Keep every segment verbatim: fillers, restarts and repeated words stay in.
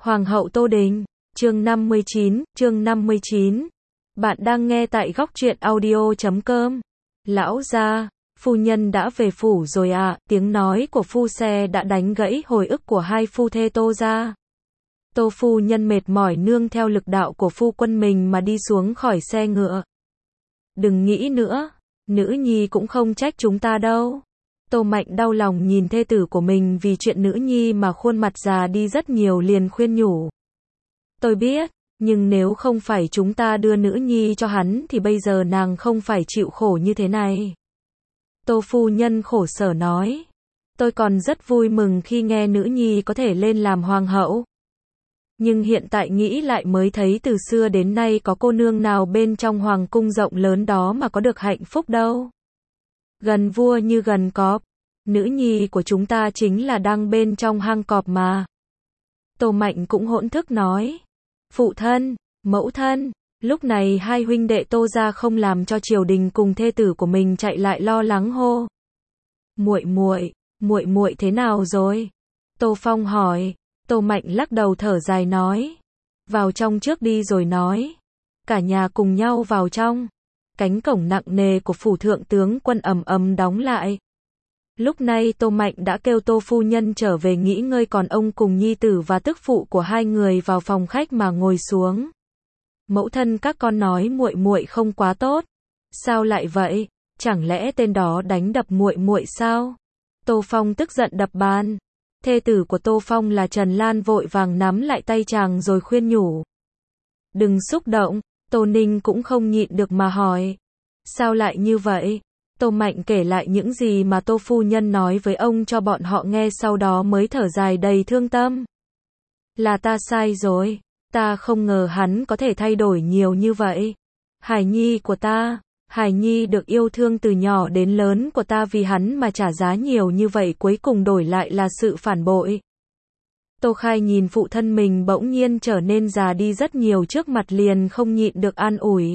Hoàng hậu Tô Đình, chương năm mươi chín, chương năm mươi chín. Bạn đang nghe tại góc truyện audio chấm com. Lão gia, phu nhân đã về phủ rồi à, tiếng nói của phu xe đã đánh gãy hồi ức của hai phu thê Tô gia. Tô phu nhân mệt mỏi nương theo lực đạo của phu quân mình mà đi xuống khỏi xe ngựa. Đừng nghĩ nữa, nữ nhi cũng không trách chúng ta đâu. Tô Mạnh đau lòng nhìn thê tử của mình vì chuyện nữ nhi mà khuôn mặt già đi rất nhiều liền khuyên nhủ. Tôi biết, nhưng nếu không phải chúng ta đưa nữ nhi cho hắn thì bây giờ nàng không phải chịu khổ như thế này. Tô phu nhân khổ sở nói. Tôi còn rất vui mừng khi nghe nữ nhi có thể lên làm hoàng hậu. Nhưng hiện tại nghĩ lại mới thấy từ xưa đến nay có cô nương nào bên trong hoàng cung rộng lớn đó mà có được hạnh phúc đâu. Gần vua như gần cọp, nữ nhi của chúng ta chính là đang bên trong hang cọp mà. Tô Mạnh cũng hỗn thức nói. Phụ thân, mẫu thân, lúc này hai huynh đệ Tô gia không làm cho triều đình cùng thê tử của mình chạy lại lo lắng hô. Muội muội, muội muội thế nào rồi? Tô Phong hỏi. Tô Mạnh lắc đầu thở dài nói. Vào trong trước đi rồi nói. Cả nhà cùng nhau vào trong. Cánh cổng nặng nề của phủ thượng tướng quân ầm ầm đóng lại. Lúc này Tô Mạnh đã kêu Tô phu nhân trở về nghỉ ngơi, còn ông cùng nhi tử và tức phụ của hai người vào phòng khách mà ngồi xuống. Mẫu thân các con nói muội muội không quá tốt. Sao lại vậy? Chẳng lẽ tên đó đánh đập muội muội sao? Tô Phong tức giận đập bàn. Thê tử của Tô Phong là Trần Lan vội vàng nắm lại tay chàng rồi khuyên nhủ. Đừng xúc động. Tô Ninh cũng không nhịn được mà hỏi. Sao lại như vậy? Tô Mạnh kể lại những gì mà Tô phu nhân nói với ông cho bọn họ nghe, sau đó mới thở dài đầy thương tâm. Là ta sai rồi, ta không ngờ hắn có thể thay đổi nhiều như vậy. Hải nhi của ta, Hải nhi được yêu thương từ nhỏ đến lớn của ta vì hắn mà trả giá nhiều như vậy, cuối cùng đổi lại là sự phản bội. Tô Khai nhìn phụ thân mình bỗng nhiên trở nên già đi rất nhiều trước mặt liền không nhịn được an ủi.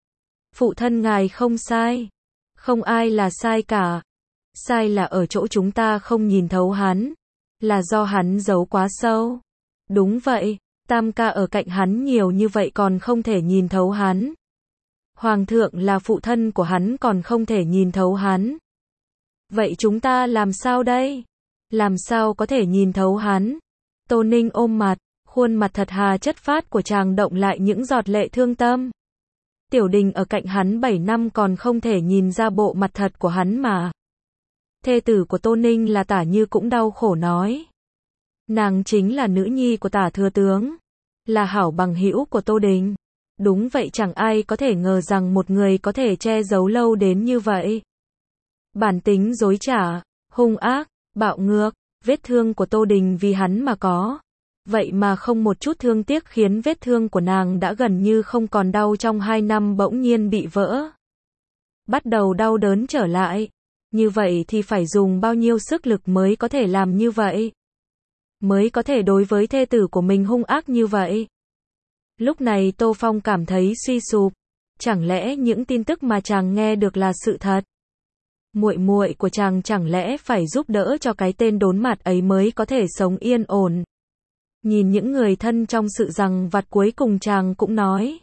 Phụ thân ngài không sai. Không ai là sai cả. Sai là ở chỗ chúng ta không nhìn thấu hắn. Là do hắn giấu quá sâu. Đúng vậy, Tam ca ở cạnh hắn nhiều như vậy còn không thể nhìn thấu hắn. Hoàng thượng là phụ thân của hắn còn không thể nhìn thấu hắn. Vậy chúng ta làm sao đây? Làm sao có thể nhìn thấu hắn? Tô Ninh ôm mặt, khuôn mặt thật hà chất phác của chàng động lại những giọt lệ thương tâm. Tiểu Đình ở cạnh hắn bảy năm còn không thể nhìn ra bộ mặt thật của hắn mà. Thê tử của Tô Ninh là Tả Như cũng đau khổ nói. Nàng chính là nữ nhi của Tả thừa tướng, là hảo bằng hữu của Tô Đình. Đúng vậy, chẳng ai có thể ngờ rằng một người có thể che giấu lâu đến như vậy. Bản tính dối trá, hung ác, bạo ngược, vết thương của Tô Đình vì hắn mà có. Vậy mà không một chút thương tiếc, khiến vết thương của nàng đã gần như không còn đau trong hai năm bỗng nhiên bị vỡ. Bắt đầu đau đớn trở lại. Như vậy thì phải dùng bao nhiêu sức lực mới có thể làm như vậy? Mới có thể đối với thê tử của mình hung ác như vậy? Lúc này Tô Phong cảm thấy suy sụp. Chẳng lẽ những tin tức mà chàng nghe được là sự thật? Muội muội của chàng chẳng lẽ phải giúp đỡ cho cái tên đốn mặt ấy mới có thể sống yên ổn? Nhìn những người thân trong sự rằng vặt, cuối cùng chàng cũng nói.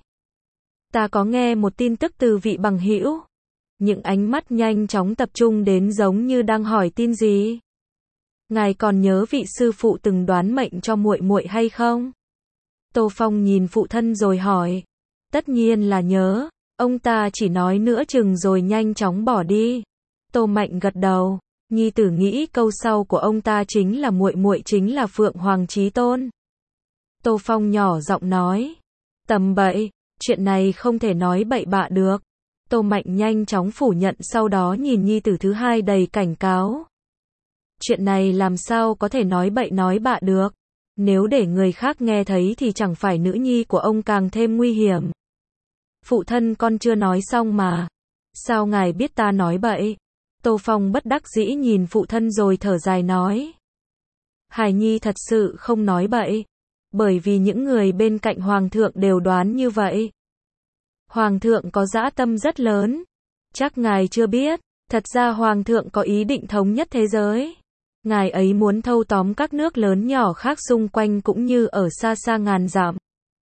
Ta có nghe một tin tức từ vị bằng hữu. Những ánh mắt nhanh chóng tập trung đến giống như đang hỏi tin gì. Ngài còn nhớ vị sư phụ từng đoán mệnh cho muội muội hay không? Tô Phong nhìn phụ thân rồi hỏi. Tất nhiên là nhớ, ông ta chỉ nói nửa chừng rồi nhanh chóng bỏ đi. Tô Mạnh gật đầu. Nhi tử nghĩ câu sau của ông ta chính là muội muội chính là Phượng Hoàng Chí Tôn. Tô Phong nhỏ giọng nói. Tầm bậy, chuyện này không thể nói bậy bạ được. Tô Mạnh nhanh chóng phủ nhận, sau đó nhìn nhi tử thứ hai đầy cảnh cáo. Chuyện này làm sao có thể nói bậy nói bạ được. Nếu để người khác nghe thấy thì chẳng phải nữ nhi của ông càng thêm nguy hiểm. Phụ thân, con chưa nói xong mà. Sao ngài biết ta nói bậy? Tô Phong bất đắc dĩ nhìn phụ thân rồi thở dài nói. Hải nhi thật sự không nói bậy. Bởi vì những người bên cạnh Hoàng thượng đều đoán như vậy. Hoàng thượng có dã tâm rất lớn. Chắc ngài chưa biết, thật ra Hoàng thượng có ý định thống nhất thế giới. Ngài ấy muốn thâu tóm các nước lớn nhỏ khác xung quanh cũng như ở xa xa ngàn dặm.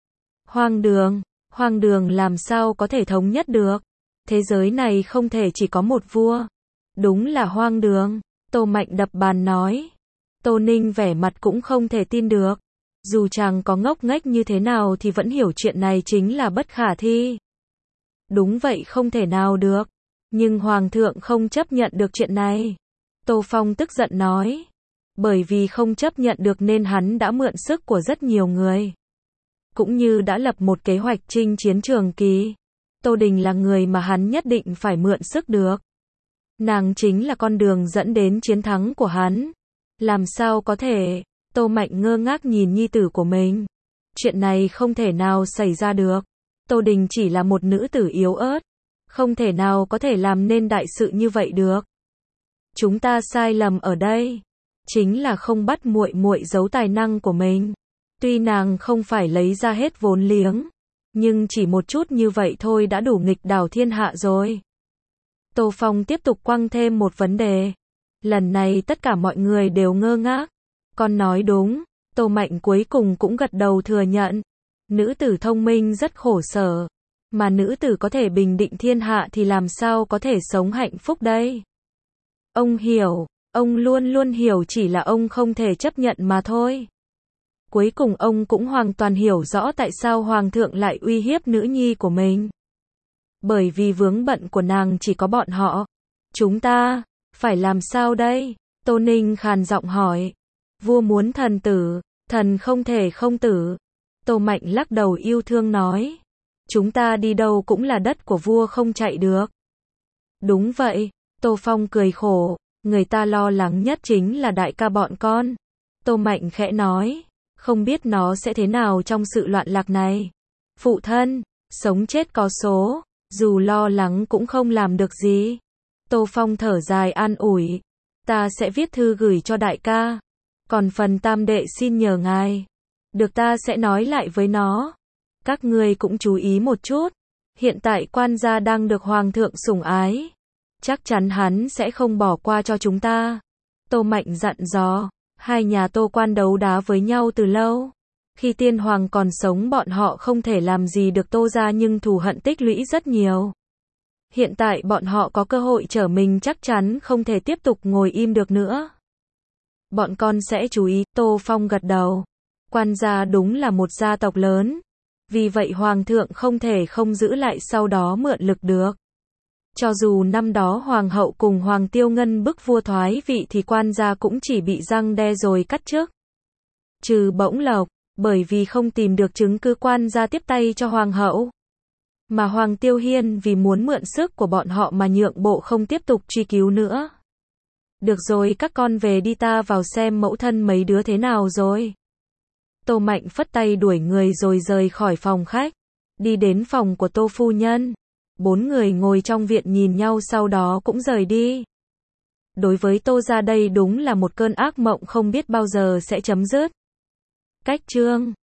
Hoang đường, hoang đường làm sao có thể thống nhất được. Thế giới này không thể chỉ có một vua. Đúng là hoang đường. Tô Mạnh đập bàn nói. Tô Ninh vẻ mặt cũng không thể tin được. Dù chàng có ngốc nghếch như thế nào thì vẫn hiểu chuyện này chính là bất khả thi. Đúng vậy, không thể nào được. Nhưng Hoàng thượng không chấp nhận được chuyện này. Tô Phong tức giận nói. Bởi vì không chấp nhận được nên hắn đã mượn sức của rất nhiều người. Cũng như đã lập một kế hoạch chinh chiến Trường Kỳ. Tô Đình là người mà hắn nhất định phải mượn sức được. Nàng chính là con đường dẫn đến chiến thắng của hắn. Làm sao có thể? Tô Mạnh ngơ ngác nhìn nhi tử của mình. Chuyện này không thể nào xảy ra được. Tô Đình chỉ là một nữ tử yếu ớt. Không thể nào có thể làm nên đại sự như vậy được. Chúng ta sai lầm ở đây. Chính là không bắt muội muội giấu tài năng của mình. Tuy nàng không phải lấy ra hết vốn liếng. Nhưng chỉ một chút như vậy thôi đã đủ nghịch đảo thiên hạ rồi. Tô Phong tiếp tục quăng thêm một vấn đề. Lần này tất cả mọi người đều ngơ ngác. Con nói đúng. Tô Mạnh cuối cùng cũng gật đầu thừa nhận. Nữ tử thông minh rất khổ sở. Mà nữ tử có thể bình định thiên hạ thì làm sao có thể sống hạnh phúc đây? Ông hiểu. Ông luôn luôn hiểu, chỉ là ông không thể chấp nhận mà thôi. Cuối cùng ông cũng hoàn toàn hiểu rõ tại sao Hoàng thượng lại uy hiếp nữ nhi của mình. Bởi vì vướng bận của nàng chỉ có bọn họ. Chúng ta, phải làm sao đây? Tô Ninh khàn giọng hỏi. Vua muốn thần tử, thần không thể không tử. Tô Mạnh lắc đầu yêu thương nói. Chúng ta đi đâu cũng là đất của vua, không chạy được. Đúng vậy. Tô Phong cười khổ. Người ta lo lắng nhất chính là đại ca bọn con. Tô Mạnh khẽ nói. Không biết nó sẽ thế nào trong sự loạn lạc này. Phụ thân, sống chết có số. Dù lo lắng cũng không làm được gì. Tô Phong thở dài an ủi. Ta sẽ viết thư gửi cho đại ca. Còn phần tam đệ xin nhờ ngài. Được, ta sẽ nói lại với nó. Các ngươi cũng chú ý một chút. Hiện tại quan gia đang được Hoàng thượng sủng ái. Chắc chắn hắn sẽ không bỏ qua cho chúng ta. Tô Mạnh dặn dò. Hai nhà Tô quan đấu đá với nhau từ lâu. Khi tiên hoàng còn sống bọn họ không thể làm gì được Tô gia, nhưng thù hận tích lũy rất nhiều. Hiện tại bọn họ có cơ hội trở mình, chắc chắn không thể tiếp tục ngồi im được nữa. Bọn con sẽ chú ý. Tô Phong gật đầu. Quan gia đúng là một gia tộc lớn. Vì vậy Hoàng thượng không thể không giữ lại, sau đó mượn lực được. Cho dù năm đó Hoàng hậu cùng Hoàng Tiêu Ngân bức vua thoái vị thì quan gia cũng chỉ bị răng đe rồi cắt chức. Trừ Bỗng Lộc, bởi vì không tìm được chứng cứ quan gia tiếp tay cho Hoàng hậu. Mà Hoàng Tiêu Hiên vì muốn mượn sức của bọn họ mà nhượng bộ, không tiếp tục truy cứu nữa. Được rồi, các con về đi, ta vào xem mẫu thân mấy đứa thế nào rồi. Tô Mạnh phất tay đuổi người rồi rời khỏi phòng khách. Đi đến phòng của Tô phu nhân. Bốn người ngồi trong viện nhìn nhau sau đó cũng rời đi. Đối với Tô gia đây đúng là một cơn ác mộng không biết bao giờ sẽ chấm dứt. Cách chương